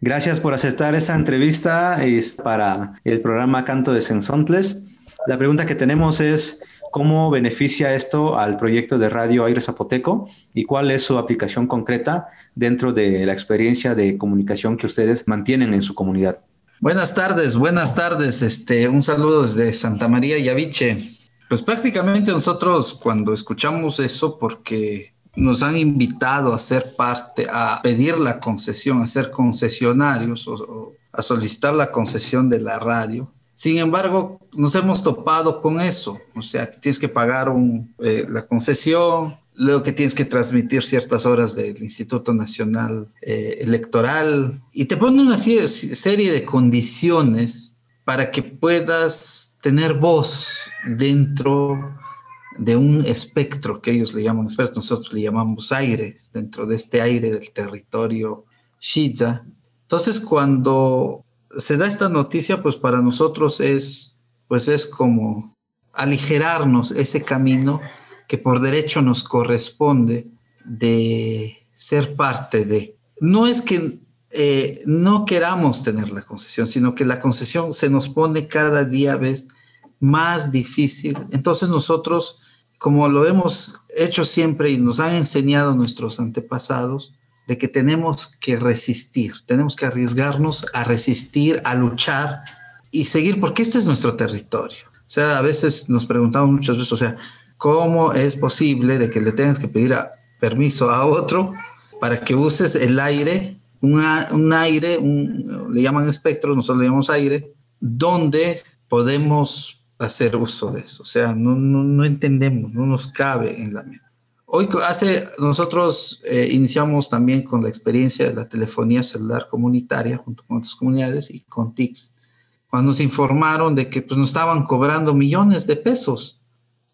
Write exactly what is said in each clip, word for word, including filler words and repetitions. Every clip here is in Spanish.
Gracias por aceptar esta entrevista es para el programa Canto de Sensontles. La pregunta que tenemos es, ¿cómo beneficia esto al proyecto de Radio Aire Zapoteco y cuál es su aplicación concreta dentro de la experiencia de comunicación que ustedes mantienen en su comunidad? Buenas tardes, buenas tardes. Este, un saludo desde Santa María Yaviche. Pues prácticamente nosotros cuando escuchamos eso, porque nos han invitado a ser parte, a pedir la concesión, a ser concesionarios o, o a solicitar la concesión de la radio. Sin embargo, nos hemos topado con eso, o sea, que tienes que pagar un, eh, la concesión, luego que tienes que transmitir ciertas horas del Instituto Nacional eh, Electoral y te ponen una serie de condiciones para que puedas tener voz dentro de un espectro que ellos le llaman espectro, nosotros le llamamos aire, dentro de este aire del territorio Shiza. Entonces, cuando se da esta noticia, pues para nosotros es, pues es como aligerarnos ese camino que por derecho nos corresponde de ser parte de. No es que eh, no queramos tener la concesión, sino que la concesión se nos pone cada día vez más difícil. Entonces nosotros, como lo hemos hecho siempre y nos han enseñado nuestros antepasados, de que tenemos que resistir, tenemos que arriesgarnos a resistir, a luchar y seguir, porque este es nuestro territorio. O sea, a veces nos preguntamos muchas veces, o sea, ¿cómo es posible de que le tengas que pedir a, permiso a otro para que uses el aire, una, un aire, un, le llaman espectro, nosotros le llamamos aire, donde podemos hacer uso de eso? O sea, no, no, no entendemos, no nos cabe en la mente. Hoy hace, nosotros eh, iniciamos también con la experiencia de la telefonía celular comunitaria junto con otras comunidades y con T I C S, cuando nos informaron de que pues, nos estaban cobrando millones de pesos,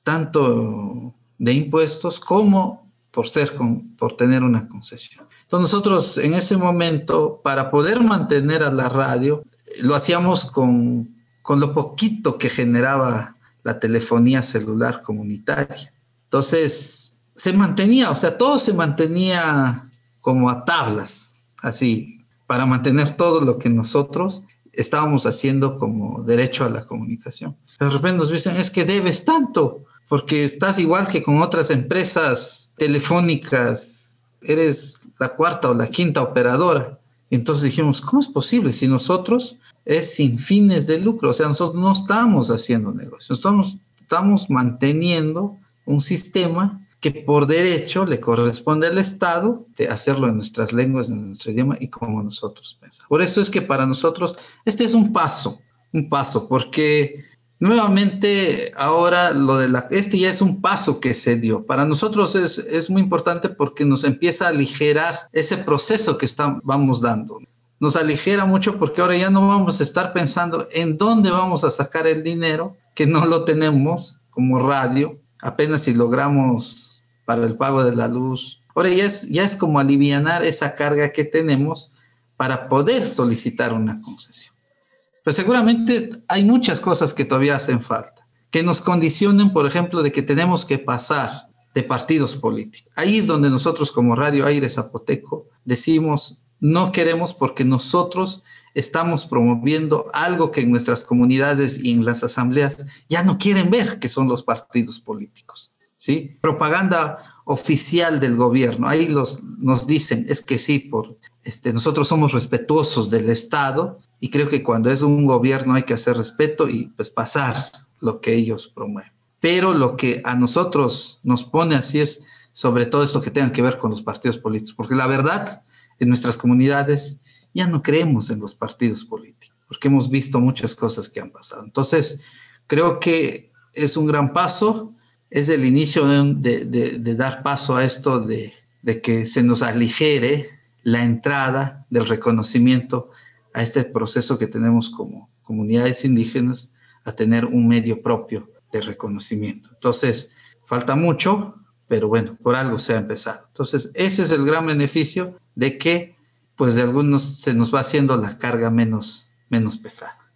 tanto de impuestos como por, ser con, por tener una concesión. Entonces nosotros en ese momento, para poder mantener a la radio, lo hacíamos con, con lo poquito que generaba la telefonía celular comunitaria. Entonces se mantenía, o sea, todo se mantenía como a tablas, así, para mantener todo lo que nosotros estábamos haciendo como derecho a la comunicación. De repente nos dicen, es que debes tanto, porque estás igual que con otras empresas telefónicas, eres la cuarta o la quinta operadora. Y entonces dijimos, ¿cómo es posible? Si nosotros es sin fines de lucro, o sea, nosotros no estamos haciendo negocio, estamos, estamos manteniendo un sistema que por derecho le corresponde al Estado de hacerlo en nuestras lenguas, en nuestro idioma y como nosotros pensamos. Por eso es que para nosotros este es un paso, un paso, porque nuevamente ahora lo de la, este ya es un paso que se dio. Para nosotros es, es muy importante porque nos empieza a aligerar ese proceso que está, vamos dando. Nos aligera mucho porque ahora ya no vamos a estar pensando en dónde vamos a sacar el dinero, que no lo tenemos como radio, apenas si logramos para el pago de la luz. Ahora ya es, ya es como alivianar esa carga que tenemos para poder solicitar una concesión. Pero seguramente hay muchas cosas que todavía hacen falta, que nos condicionen, por ejemplo, de que tenemos que pasar de partidos políticos. Ahí es donde nosotros como Radio Aire Zapoteco decimos, no queremos porque nosotros estamos promoviendo algo que en nuestras comunidades y en las asambleas ya no quieren ver, que son los partidos políticos, ¿sí? Propaganda oficial del gobierno. Ahí los, nos dicen, es que sí, por, este, nosotros somos respetuosos del Estado y creo que cuando es un gobierno hay que hacer respeto y pues pasar lo que ellos promueven. Pero lo que a nosotros nos pone así es sobre todo esto que tenga que ver con los partidos políticos, porque la verdad, en nuestras comunidades ya no creemos en los partidos políticos, porque hemos visto muchas cosas que han pasado. Entonces, creo que es un gran paso, es el inicio de, de, de dar paso a esto de, de que se nos aligere la entrada del reconocimiento a este proceso que tenemos como comunidades indígenas, a tener un medio propio de reconocimiento. Entonces, falta mucho, pero bueno, por algo se ha empezado. Entonces, ese es el gran beneficio de que pues de algunos se nos va haciendo la carga menos, menos pesada.